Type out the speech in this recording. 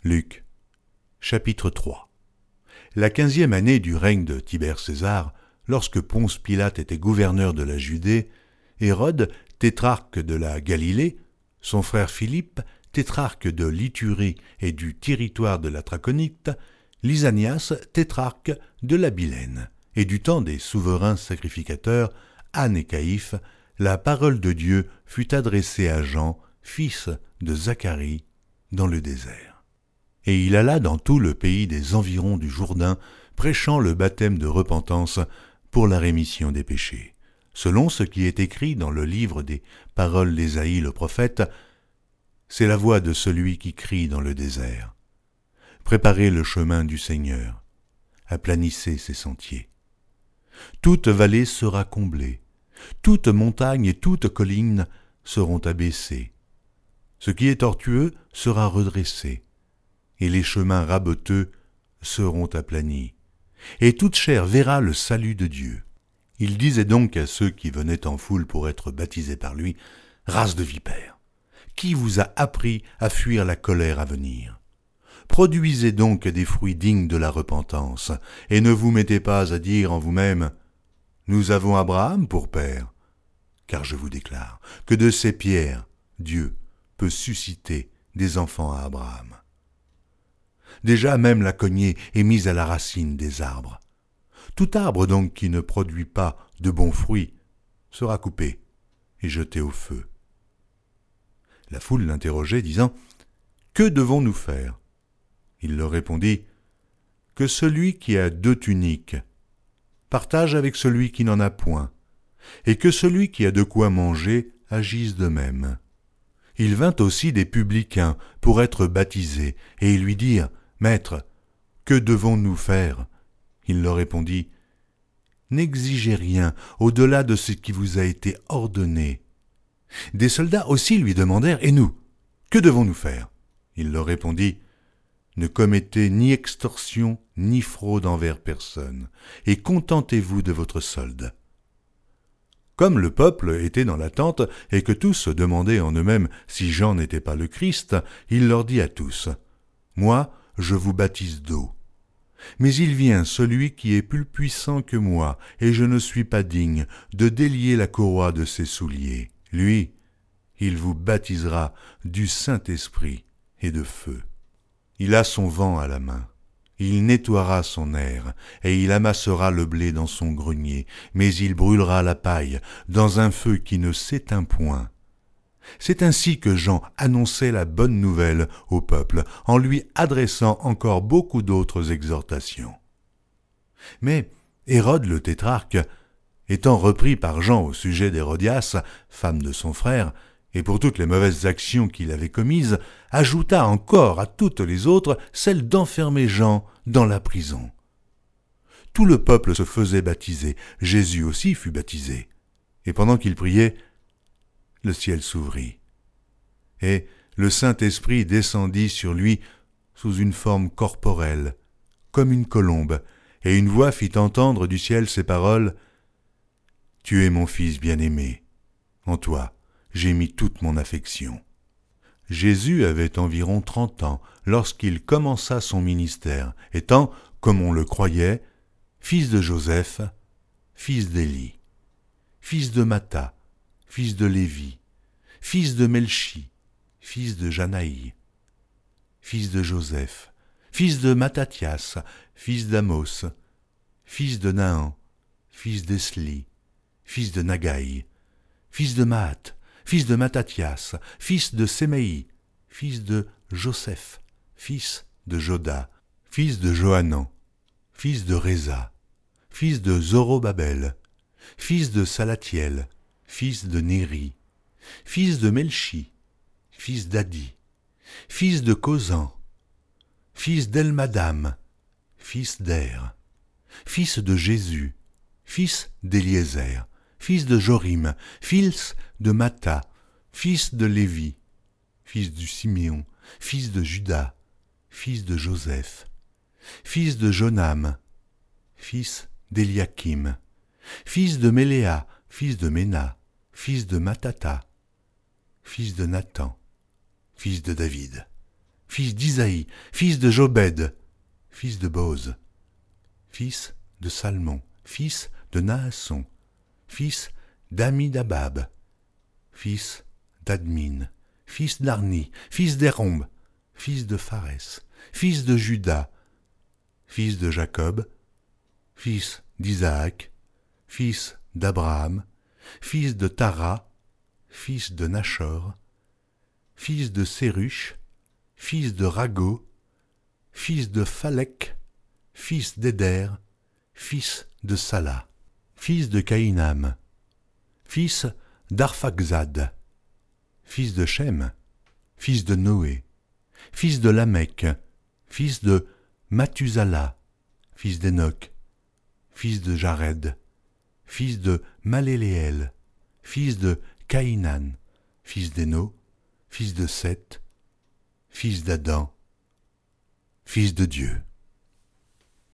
Luc, chapitre 3. La 15e année du règne de Tibère César, lorsque Ponce Pilate était gouverneur de la Judée, Hérode, tétrarque de la Galilée, son frère Philippe, tétrarque de l'Iturie et du territoire de la Traconite, Lysanias, tétrarque de l'Abilène, et du temps des souverains sacrificateurs, Anne et Caïphe, la parole de Dieu fut adressée à Jean, fils de Zacharie, dans le désert. Et il alla dans tout le pays des environs du Jourdain, prêchant le baptême de repentance pour la rémission des péchés. Selon ce qui est écrit dans le livre des paroles d'Ésaïe le prophète, c'est la voix de celui qui crie dans le désert. Préparez le chemin du Seigneur, aplanissez ses sentiers. Toute vallée sera comblée, toute montagne et toute colline seront abaissées. Ce qui est tortueux sera redressé, et les chemins raboteux seront aplanis, et toute chair verra le salut de Dieu. Il disait donc à ceux qui venaient en foule pour être baptisés par lui, « Race de vipères, qui vous a appris à fuir la colère à venir ? Produisez donc des fruits dignes de la repentance, et ne vous mettez pas à dire en vous-même, « Nous avons Abraham pour père », car je vous déclare que de ces pierres, Dieu peut susciter des enfants à Abraham. Déjà même la cognée est mise à la racine des arbres. Tout arbre donc qui ne produit pas de bons fruits sera coupé et jeté au feu. La foule l'interrogeait, disant, « Que devons-nous faire ?» Il leur répondit, « Que celui qui a 2 tuniques partage avec celui qui n'en a point, et que celui qui a de quoi manger agisse de même. » Il vint aussi des publicains pour être baptisés, et ils lui dirent, « Maître, que devons-nous faire ?» Il leur répondit, « N'exigez rien au-delà de ce qui vous a été ordonné. » Des soldats aussi lui demandèrent, « Et nous, que devons-nous faire ?» Il leur répondit, « Ne commettez ni extorsion ni fraude envers personne, et contentez-vous de votre solde. » Comme le peuple était dans l'attente et que tous se demandaient en eux-mêmes si Jean n'était pas le Christ, il leur dit à tous, « Moi, je vous baptise d'eau. Mais il vient celui qui est plus puissant que moi, et je ne suis pas digne de délier la courroie de ses souliers. Lui, il vous baptisera du Saint-Esprit et de feu. Il a son vent à la main. Il nettoiera son aire, et il amassera le blé dans son grenier, mais il brûlera la paille dans un feu qui ne s'éteint point. » C'est ainsi que Jean annonçait la bonne nouvelle au peuple, en lui adressant encore beaucoup d'autres exhortations. Mais Hérode le tétrarque, étant repris par Jean au sujet d'Hérodias, femme de son frère, et pour toutes les mauvaises actions qu'il avait commises, ajouta encore à toutes les autres celle d'enfermer Jean dans la prison. Tout le peuple se faisait baptiser, Jésus aussi fut baptisé, et pendant qu'il priait, le ciel s'ouvrit, et le Saint-Esprit descendit sur lui sous une forme corporelle, comme une colombe, et une voix fit entendre du ciel ces paroles, « Tu es mon Fils bien-aimé, en toi j'ai mis toute mon affection. » Jésus avait environ 30 ans lorsqu'il commença son ministère, étant, comme on le croyait, fils de Joseph, fils d'Élie, fils de Matha, fils de Lévi, fils de Melchi, fils de Janaï, fils de Joseph, fils de Mattathias, fils d'Amos, fils de Naaman, fils d'Esli, fils de Nagaï, fils de Maat, fils de Mattathias, fils de Séméi, fils de Joseph, fils de Joda, fils de Johanan, fils de Réza, fils de Zorobabel, fils de Salatiel, fils de Néri, fils de Melchi, fils d'Adi, fils de Causan, fils d'Elmadam, fils d'Er, fils de Jésus, fils d'Éliézer, fils de Jorim, fils de Matha, fils de Lévi, fils du Siméon, fils de Juda, fils de Joseph, fils de Jonam, fils d'Eliakim, fils de Méléa, fils de Ména, fils de Matata, fils de Nathan, fils de David, fils d'Isaïe, fils de Jobed, fils de Boz, fils de Salmon, fils de Naasson, fils d'Amidabab, fils d'Admin, fils d'Arni, fils d'Hérombe, fils de Pharès, fils de Juda, fils de Jacob, fils d'Isaac, fils d'Abraham, fils de Tara, fils de Nachor, fils de Séruch, fils de Rago, fils de Phalec, fils d'Éder, fils de Sala, fils de Caïnam, fils d'Arphaxad, fils de Shem, fils de Noé, fils de Lamech, fils de Mathusala, fils d'Enoch, fils de Jared, fils de Maléléel, fils de Caïnan, fils d'Éno, fils de Seth, fils d'Adam, fils de Dieu.